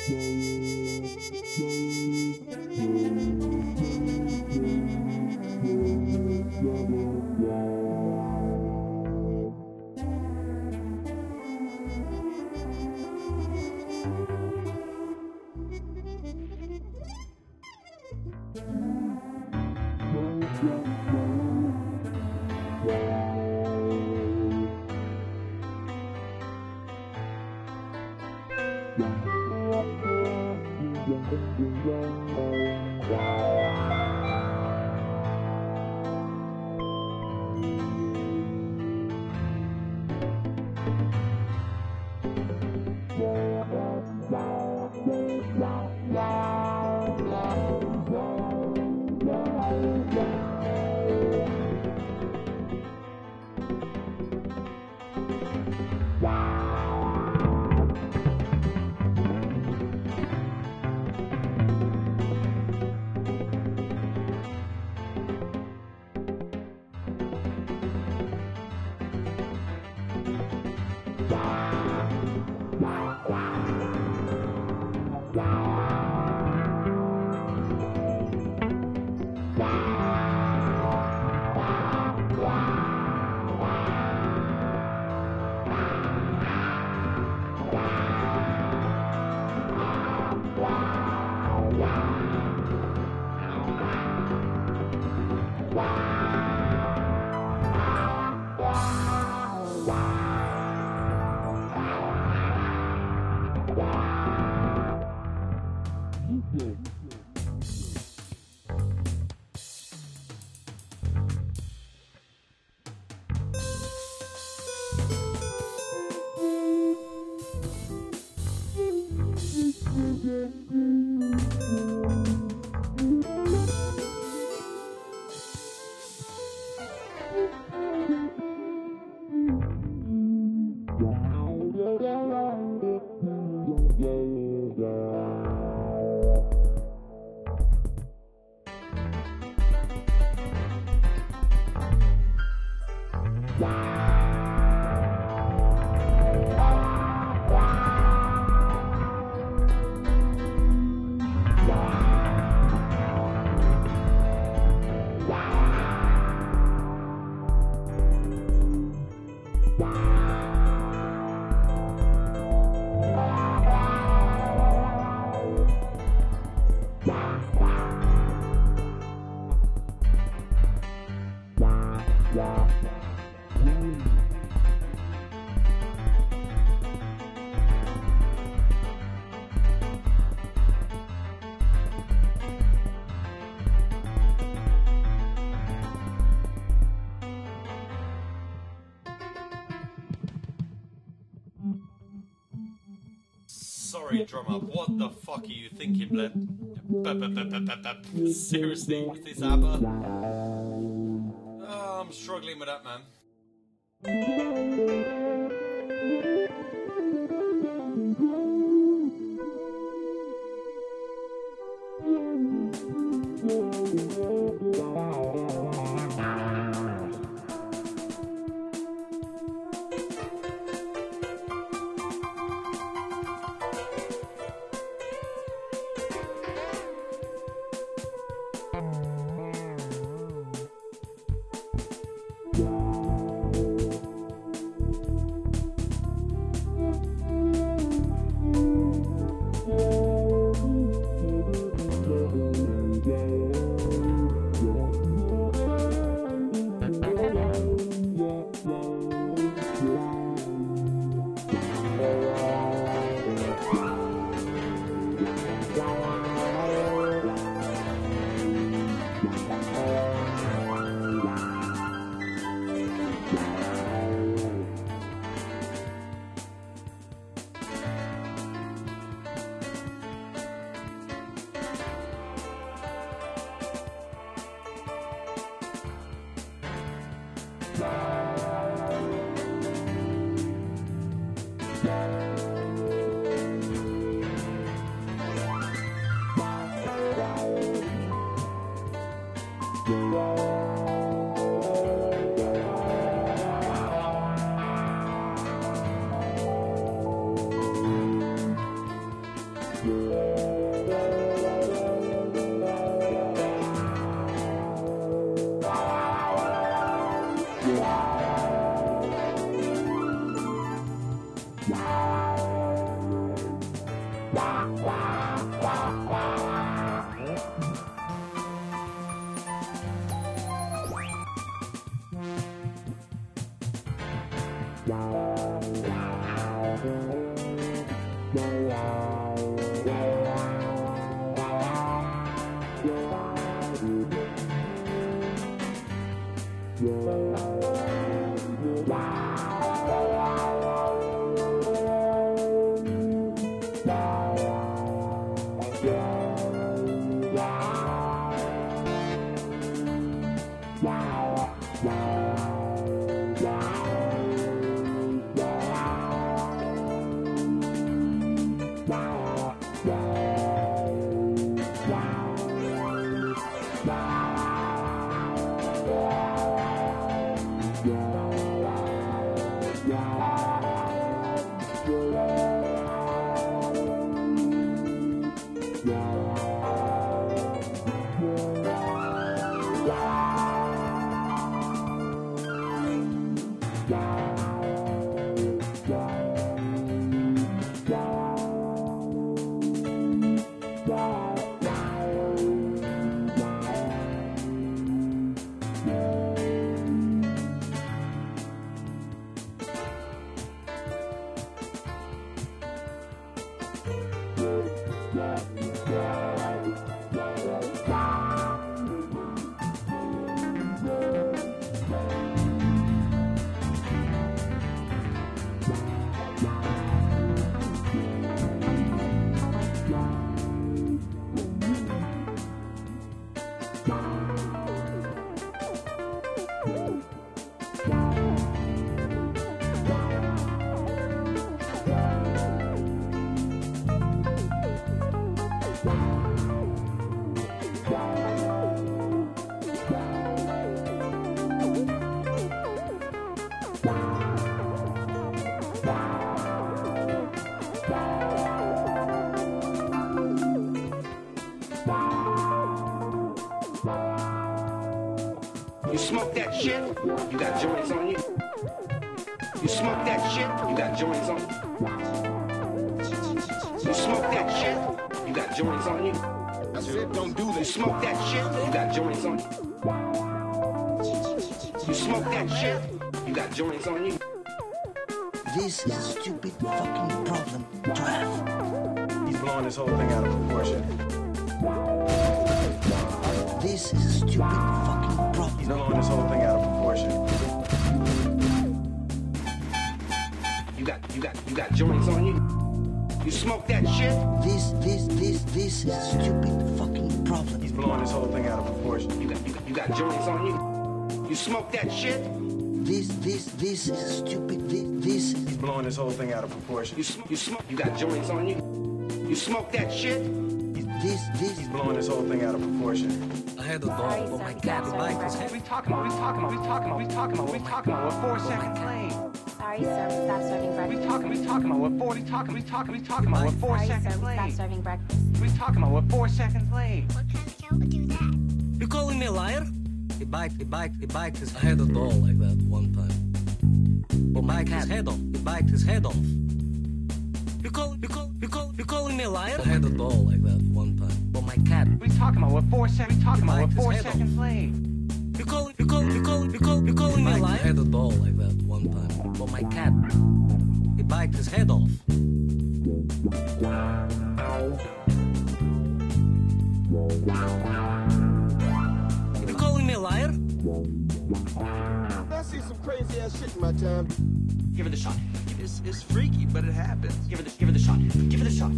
Sorry, drummer, what the fuck are you thinking, Bled? Seriously, with this ABBA? Oh, I'm struggling with that, man. You smoke that shit, you got joints on you. You smoke that shit, you got joints on you. You smoke that shit, you got joints on you. I said don't do this. You smoke that shit, you got joints on you. You smoke that shit, you got joints on you. This is a stupid fucking problem to have. He's blowing this whole thing out of proportion. This is a stupid fucking problem. He's blowing this whole thing out of proportion. You got joints on you. You smoke that shit. This is a stupid fucking problem. He's blowing this whole thing out of proportion. You got joints on you. You smoke that shit. This is a stupid. This. He's blowing this whole thing out of proportion. You smoke. You got joints on you. You smoke that shit. This. He's blowing this whole thing out of proportion. I had a dog, but my cat bike was heavy. We talking about what 4 seconds late. Sorry, sir, we stopped serving breakfast. We talking about what 4 seconds Sorry, sir, we stopped late. serving breakfast. We talking about what 4 seconds late. What kind of cat would do that? You calling me a liar? He biked his. I had a doll like that one time. But my cat's head off. He biked his head off. You calling me a liar? I had a doll like that one time. But my cat. We talking about what 4 seconds. We talking about what 4 Head off. seconds late. You calling me a liar? I had a doll like that one time. But my cat. He biked his head off. You calling me a liar? I see some crazy ass shit in my time. Give her the shot. It's freaky, but it happens. Give her the shot. Give her the shot.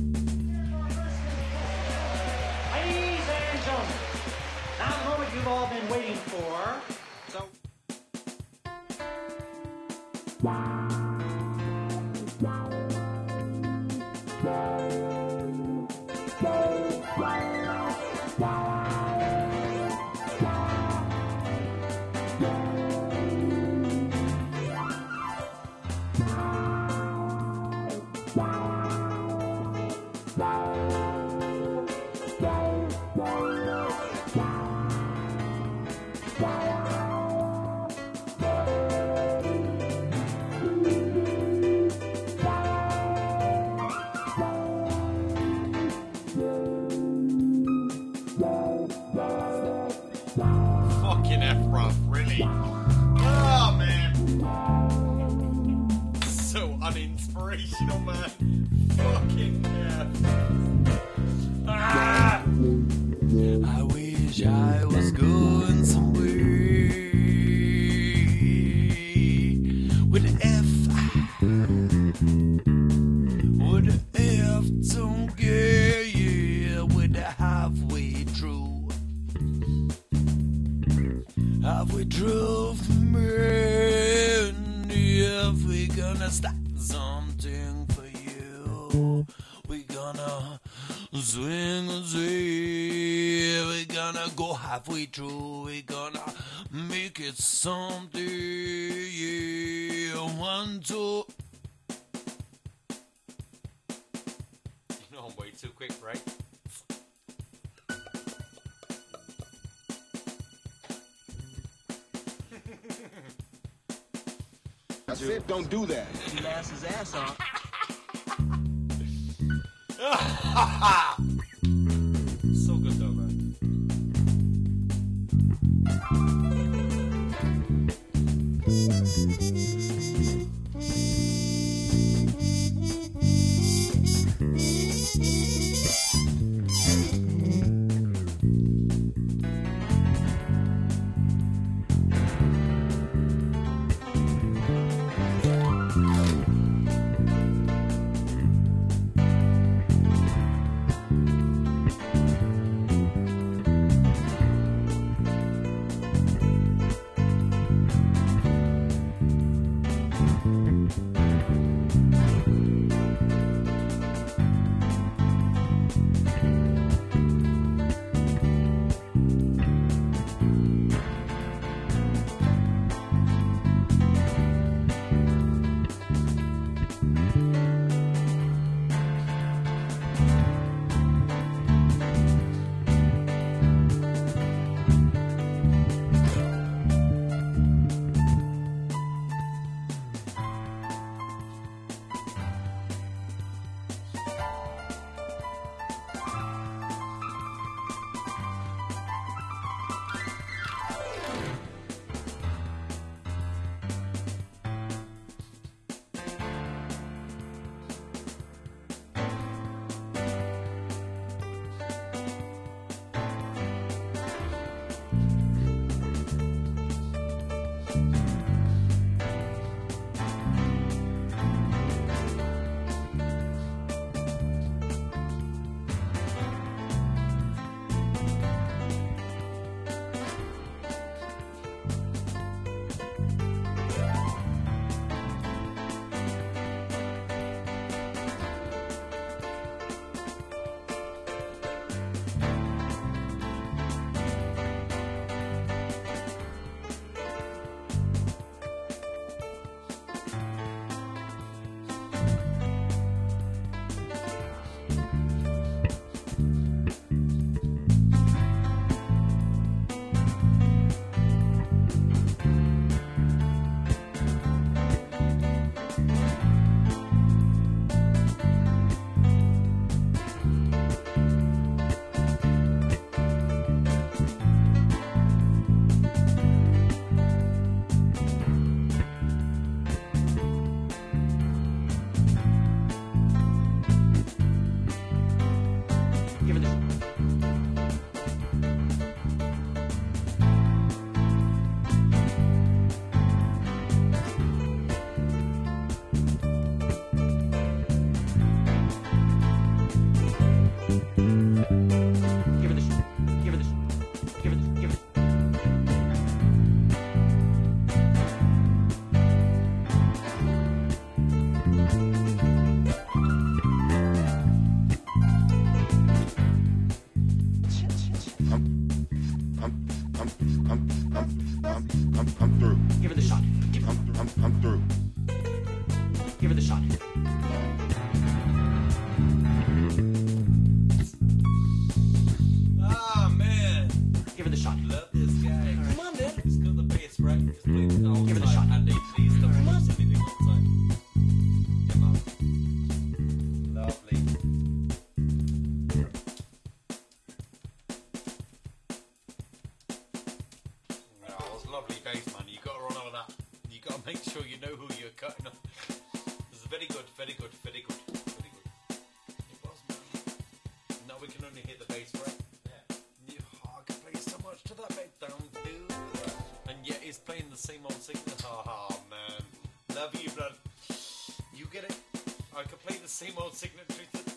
Ladies and gentlemen, now the moment you've all been waiting for. So. Wow. funny. Oh, man. So uninspirational, man. Fucking yeah. Ah! I wish I was going somewhere with an F. With an F, don't get yeah, with a halfway through. Halfway through from here, if we gonna start something for you, we gonna swing and see. We're gonna go halfway through. We're gonna make it something. Yeah, 1, 2. You know I'm way too quick, right? I said don't do that. He laughs his ass off. So good though, man. same old signatory